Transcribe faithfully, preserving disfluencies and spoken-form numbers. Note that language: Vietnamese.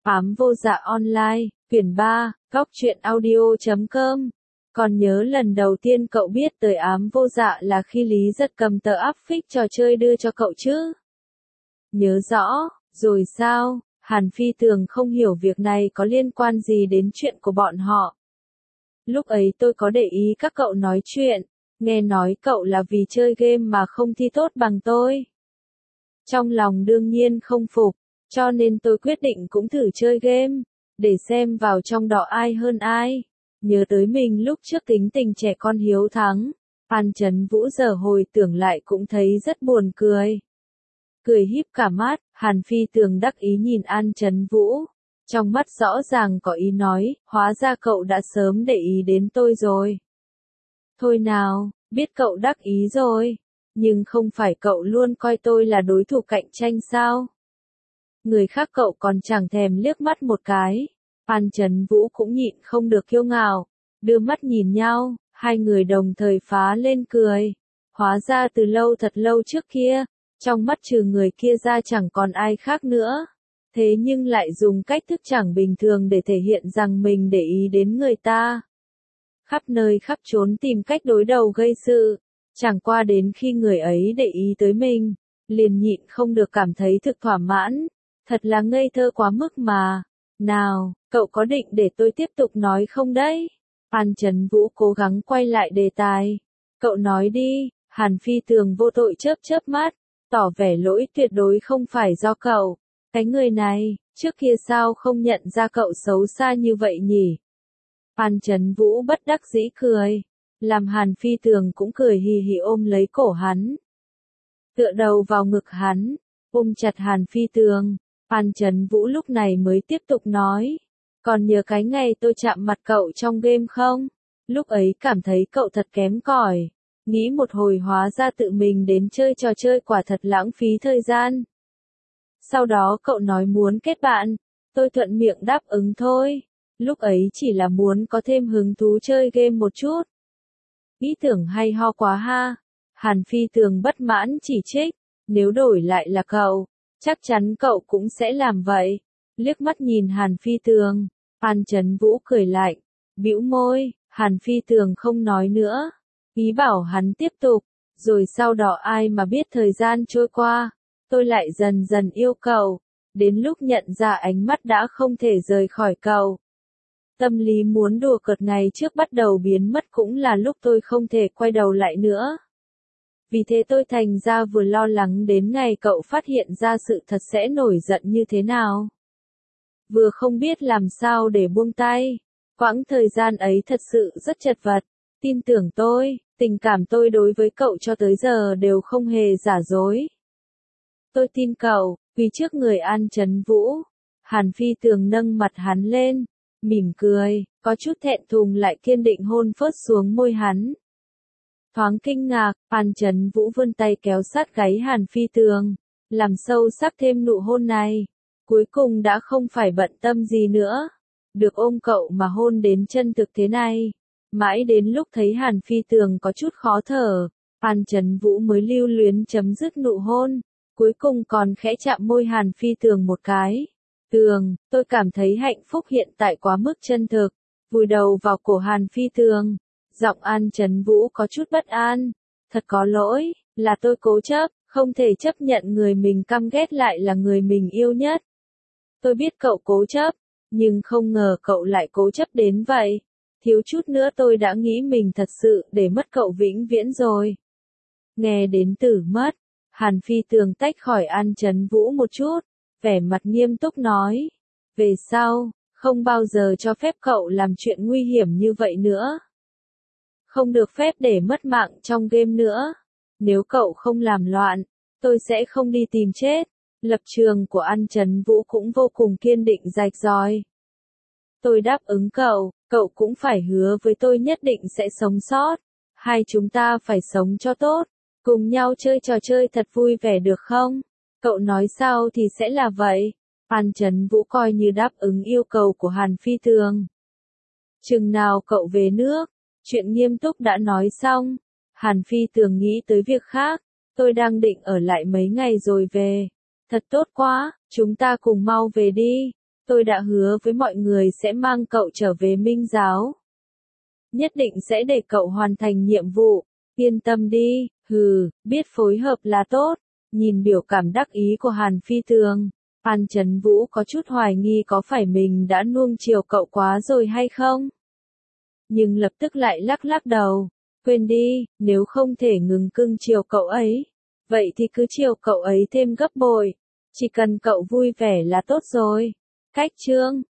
Ám vô dạ online, quyển ba, góc truyện audio chấm com. Còn nhớ lần đầu tiên cậu biết tới ám vô dạ là khi Lý Giật cầm tờ áp phích trò chơi đưa cho cậu chứ? Nhớ rõ, rồi sao? Hàn Phi Tường không hiểu việc này có liên quan gì đến chuyện của bọn họ. Lúc ấy tôi có để ý các cậu nói chuyện, nghe nói cậu là vì chơi game mà không thi tốt bằng tôi. Trong lòng đương nhiên không phục, cho nên tôi quyết định cũng thử chơi game, để xem vào trong đó ai hơn ai. Nhớ tới mình lúc trước tính tình trẻ con hiếu thắng, An Chấn Vũ giờ hồi tưởng lại cũng thấy rất buồn cười. Cười híp cả mắt, Hàn Phi Tường đắc ý nhìn An Chấn Vũ. Trong mắt rõ ràng có ý nói, hóa ra cậu đã sớm để ý đến tôi rồi. Thôi nào, biết cậu đắc ý rồi, nhưng không phải cậu luôn coi tôi là đối thủ cạnh tranh sao? Người khác cậu còn chẳng thèm liếc mắt một cái. An Chấn Vũ cũng nhịn không được kiêu ngạo, đưa mắt nhìn nhau, hai người đồng thời phá lên cười. Hóa ra từ lâu thật lâu trước kia, trong mắt trừ người kia ra chẳng còn ai khác nữa. Thế nhưng lại dùng cách thức chẳng bình thường để thể hiện rằng mình để ý đến người ta. Khắp nơi khắp chốn tìm cách đối đầu gây sự, chẳng qua đến khi người ấy để ý tới mình, liền nhịn không được cảm thấy thực thỏa mãn. Thật là ngây thơ quá mức mà. Nào, cậu có định để tôi tiếp tục nói không đấy? An Chấn Vũ cố gắng quay lại đề tài. Cậu nói đi. Hàn Phi Tường vô tội chớp chớp mắt, tỏ vẻ lỗi tuyệt đối không phải do cậu. Cái người này, trước kia sao không nhận ra cậu xấu xa như vậy nhỉ? An Chấn Vũ bất đắc dĩ cười, làm Hàn Phi Tường cũng cười hì hì ôm lấy cổ hắn. Tựa đầu vào ngực hắn, ôm chặt Hàn Phi Tường. An Chấn Vũ lúc này mới tiếp tục nói, còn nhớ cái ngày tôi chạm mặt cậu trong game không? Lúc ấy cảm thấy cậu thật kém cỏi, nghĩ một hồi hóa ra tự mình đến chơi trò chơi quả thật lãng phí thời gian. Sau đó cậu nói muốn kết bạn, tôi thuận miệng đáp ứng thôi, lúc ấy chỉ là muốn có thêm hứng thú chơi game một chút. Ý tưởng hay ho quá ha. Hàn Phi Tường bất mãn chỉ trích, nếu đổi lại là cậu, chắc chắn cậu cũng sẽ làm vậy. Liếc mắt nhìn Hàn Phi Tường, An Chấn Vũ cười lạnh, bĩu môi. Hàn Phi Tường không nói nữa, ý bảo hắn tiếp tục. Rồi sau đó ai mà biết thời gian trôi qua, tôi lại dần dần yêu cậu, đến lúc nhận ra ánh mắt đã không thể rời khỏi cậu. Tâm lý muốn đùa cợt ngày trước bắt đầu biến mất cũng là lúc tôi không thể quay đầu lại nữa. Vì thế tôi thành ra vừa lo lắng đến ngày cậu phát hiện ra sự thật sẽ nổi giận như thế nào. Vừa không biết làm sao để buông tay. Quãng thời gian ấy thật sự rất chật vật. Tin tưởng tôi, tình cảm tôi đối với cậu cho tới giờ đều không hề giả dối. Tôi tin cậu, vì trước người An Chấn Vũ. Hàn Phi Tường nâng mặt hắn lên, mỉm cười, có chút thẹn thùng lại kiên định hôn phớt xuống môi hắn. Thoáng kinh ngạc, An Chấn Vũ vươn tay kéo sát gáy Hàn Phi Tường, làm sâu sắc thêm nụ hôn này. Cuối cùng đã không phải bận tâm gì nữa, được ôm cậu mà hôn đến chân thực thế này. Mãi đến lúc thấy Hàn Phi Tường có chút khó thở, An Chấn Vũ mới lưu luyến chấm dứt nụ hôn, cuối cùng còn khẽ chạm môi Hàn Phi Tường một cái. Tường, tôi cảm thấy hạnh phúc hiện tại quá mức chân thực. Vùi đầu vào cổ Hàn Phi Tường, giọng An Chấn Vũ có chút bất an. Thật có lỗi, là tôi cố chấp, không thể chấp nhận người mình căm ghét lại là người mình yêu nhất. Tôi biết cậu cố chấp, nhưng không ngờ cậu lại cố chấp đến vậy. Thiếu chút nữa tôi đã nghĩ mình thật sự để mất cậu vĩnh viễn rồi. Nghe đến từ mất, Hàn Phi Tường tách khỏi An Chấn Vũ một chút, vẻ mặt nghiêm túc nói. Về sau, không bao giờ cho phép cậu làm chuyện nguy hiểm như vậy nữa. Không được phép để mất mạng trong game nữa. Nếu cậu không làm loạn, tôi sẽ không đi tìm chết. Lập trường của An Chấn Vũ cũng vô cùng kiên định rạch ròi. Tôi đáp ứng cậu, cậu cũng phải hứa với tôi nhất định sẽ sống sót. Hai chúng ta phải sống cho tốt, cùng nhau chơi trò chơi thật vui vẻ được không? Cậu nói sao thì sẽ là vậy. An Chấn Vũ coi như đáp ứng yêu cầu của Hàn Phi Tường. Chừng nào cậu về nước, chuyện nghiêm túc đã nói xong. Hàn Phi Tường nghĩ tới việc khác, tôi đang định ở lại mấy ngày rồi về. Thật tốt quá, chúng ta cùng mau về đi. Tôi đã hứa với mọi người sẽ mang cậu trở về Minh giáo. Nhất định sẽ để cậu hoàn thành nhiệm vụ. Yên tâm đi, hừ, biết phối hợp là tốt. Nhìn biểu cảm đắc ý của Hàn Phi Tường, An Chấn Vũ có chút hoài nghi có phải mình đã nuông chiều cậu quá rồi hay không? Nhưng lập tức lại lắc lắc đầu. Quên đi, nếu không thể ngừng cưng chiều cậu ấy, vậy thì cứ chiều cậu ấy thêm gấp bội. Chỉ cần cậu vui vẻ là tốt rồi. Cách chương